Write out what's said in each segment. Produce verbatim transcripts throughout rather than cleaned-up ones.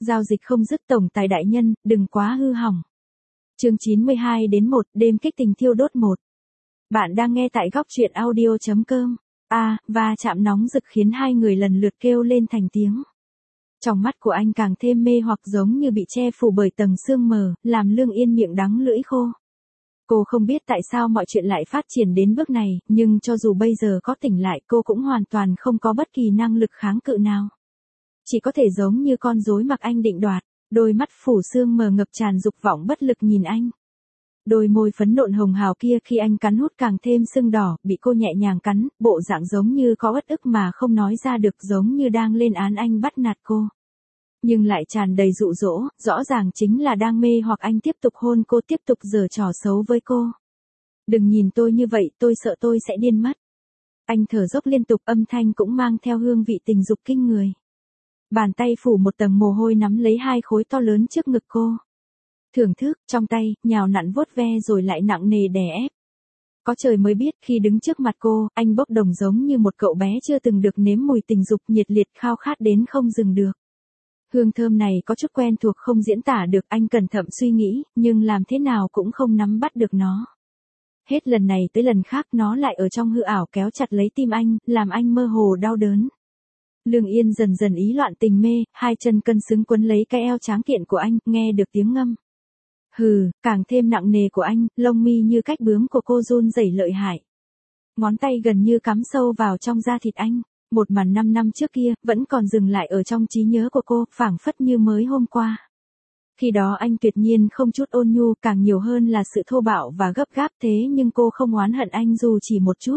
Giao dịch không dứt tổng tài đại nhân, đừng quá hư hỏng. Chương chín mươi hai đến một, đêm kích tình thiêu đốt một. Bạn đang nghe tại góc truyện audio chấm com. A, và chạm nóng rực khiến hai người lần lượt kêu lên thành tiếng. Trong mắt của anh càng thêm mê hoặc giống như bị che phủ bởi tầng sương mờ, làm Lương Yên miệng đắng lưỡi khô. Cô không biết tại sao mọi chuyện lại phát triển đến bước này, nhưng cho dù bây giờ có tỉnh lại cô cũng hoàn toàn không có bất kỳ năng lực kháng cự nào. Chỉ có thể giống như con rối mặc anh định đoạt, đôi mắt phủ sương mờ ngập tràn dục vọng bất lực nhìn anh. Đôi môi phấn nộn hồng hào kia khi anh cắn hút càng thêm sưng đỏ, bị cô nhẹ nhàng cắn, bộ dạng giống như có uất ức mà không nói ra được, giống như đang lên án anh bắt nạt cô. Nhưng lại tràn đầy dụ dỗ, rõ ràng chính là đang mê hoặc anh tiếp tục hôn cô, tiếp tục giở trò xấu với cô. Đừng nhìn tôi như vậy, tôi sợ tôi sẽ điên mất. Anh thở dốc liên tục, âm thanh cũng mang theo hương vị tình dục kinh người. Bàn tay phủ một tầng mồ hôi nắm lấy hai khối to lớn trước ngực cô. Thưởng thức, trong tay, nhào nặn vuốt ve rồi lại nặng nề đè ép. Có trời mới biết khi đứng trước mặt cô, anh bốc đồng giống như một cậu bé chưa từng được nếm mùi tình dục, nhiệt liệt khao khát đến không dừng được. Hương thơm này có chút quen thuộc không diễn tả được, anh cẩn thận suy nghĩ, nhưng làm thế nào cũng không nắm bắt được nó. Hết lần này tới lần khác nó lại ở trong hư ảo kéo chặt lấy tim anh, làm anh mơ hồ đau đớn. Lương Yên dần dần ý loạn tình mê, hai chân cân xứng quấn lấy cái eo tráng kiện của anh, nghe được tiếng ngâm. Hừ, càng thêm nặng nề của anh, lông mi như cách bướm của cô run rẩy lợi hại. Ngón tay gần như cắm sâu vào trong da thịt anh, một màn năm năm trước kia, vẫn còn dừng lại ở trong trí nhớ của cô, phảng phất như mới hôm qua. Khi đó anh tuyệt nhiên không chút ôn nhu, càng nhiều hơn là sự thô bạo và gấp gáp, thế nhưng cô không oán hận anh dù chỉ một chút.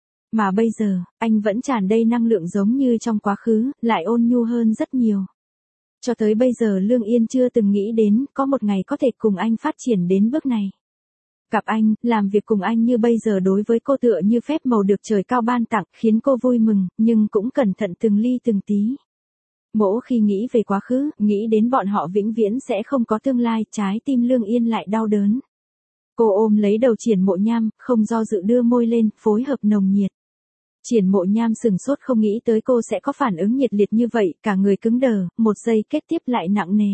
Mà bây giờ, anh vẫn tràn đầy năng lượng giống như trong quá khứ, lại ôn nhu hơn rất nhiều. Cho tới bây giờ Lương Yên chưa từng nghĩ đến, có một ngày có thể cùng anh phát triển đến bước này. Gặp anh, làm việc cùng anh như bây giờ đối với cô tựa như phép màu được trời cao ban tặng, khiến cô vui mừng, nhưng cũng cẩn thận từng ly từng tí. Mỗi khi nghĩ về quá khứ, nghĩ đến bọn họ vĩnh viễn sẽ không có tương lai, trái tim Lương Yên lại đau đớn. Cô ôm lấy đầu Triển Mộ Nham, không do dự đưa môi lên, phối hợp nồng nhiệt. Triển Mộ Nham sừng sốt không nghĩ tới cô sẽ có phản ứng nhiệt liệt như vậy, cả người cứng đờ, một giây kết tiếp lại nặng nề.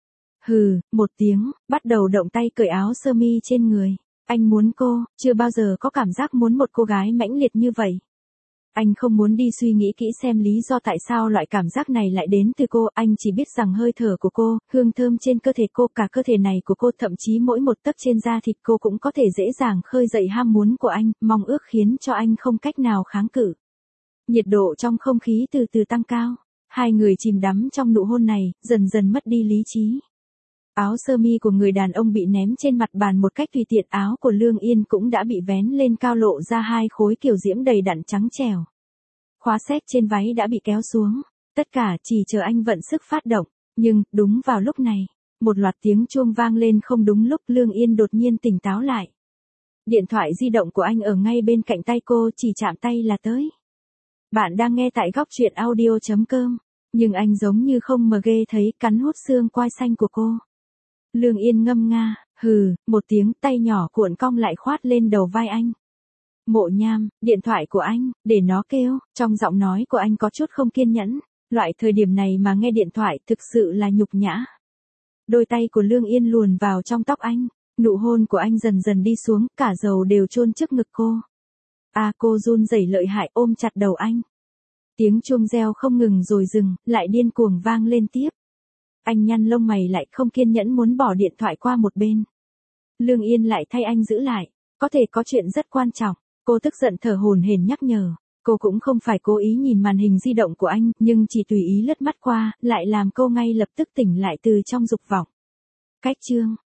Hừ, một tiếng, bắt đầu động tay cởi áo sơ mi trên người. Anh muốn cô, chưa bao giờ có cảm giác muốn một cô gái mãnh liệt như vậy. Anh không muốn đi suy nghĩ kỹ xem lý do tại sao loại cảm giác này lại đến từ cô, anh chỉ biết rằng hơi thở của cô, hương thơm trên cơ thể cô, cả cơ thể này của cô, thậm chí mỗi một tấc trên da thịt cô cũng có thể dễ dàng khơi dậy ham muốn của anh, mong ước khiến cho anh không cách nào kháng cự. Nhiệt độ trong không khí từ từ tăng cao, hai người chìm đắm trong nụ hôn này, dần dần mất đi lý trí. Áo sơ mi của người đàn ông bị ném trên mặt bàn một cách tùy tiện, áo của Lương Yên cũng đã bị vén lên cao, lộ ra hai khối kiều diễm đầy đặn trắng trẻo. Khóa xếp trên váy đã bị kéo xuống, tất cả chỉ chờ anh vận sức phát động, nhưng, đúng vào lúc này, một loạt tiếng chuông vang lên không đúng lúc, Lương Yên đột nhiên tỉnh táo lại. Điện thoại di động của anh ở ngay bên cạnh tay cô, chỉ chạm tay là tới. Bạn đang nghe tại góc truyện audio chấm com, nhưng anh giống như không mờ ghê thấy, cắn hút xương quai xanh của cô. Lương Yên ngâm nga, hừ, một tiếng, tay nhỏ cuộn cong lại khoát lên đầu vai anh. Mộ Nham, điện thoại của anh, để nó kêu, trong giọng nói của anh có chút không kiên nhẫn, loại thời điểm này mà nghe điện thoại thực sự là nhục nhã. Đôi tay của Lương Yên luồn vào trong tóc anh, nụ hôn của anh dần dần đi xuống, cả dầu đều chôn trước ngực cô. À, cô run rẩy lợi hại ôm chặt đầu anh. Tiếng chuông reo không ngừng rồi dừng, lại điên cuồng vang lên tiếp. Anh nhăn lông mày lại, không kiên nhẫn muốn bỏ điện thoại qua một bên. Lương Yên lại thay anh giữ lại, có thể có chuyện rất quan trọng. Cô tức giận thở hổn hển nhắc nhở. Cô cũng không phải cố ý nhìn màn hình di động của anh, nhưng chỉ tùy ý lướt mắt qua, lại làm cô ngay lập tức tỉnh lại từ trong dục vọng. Cách chương,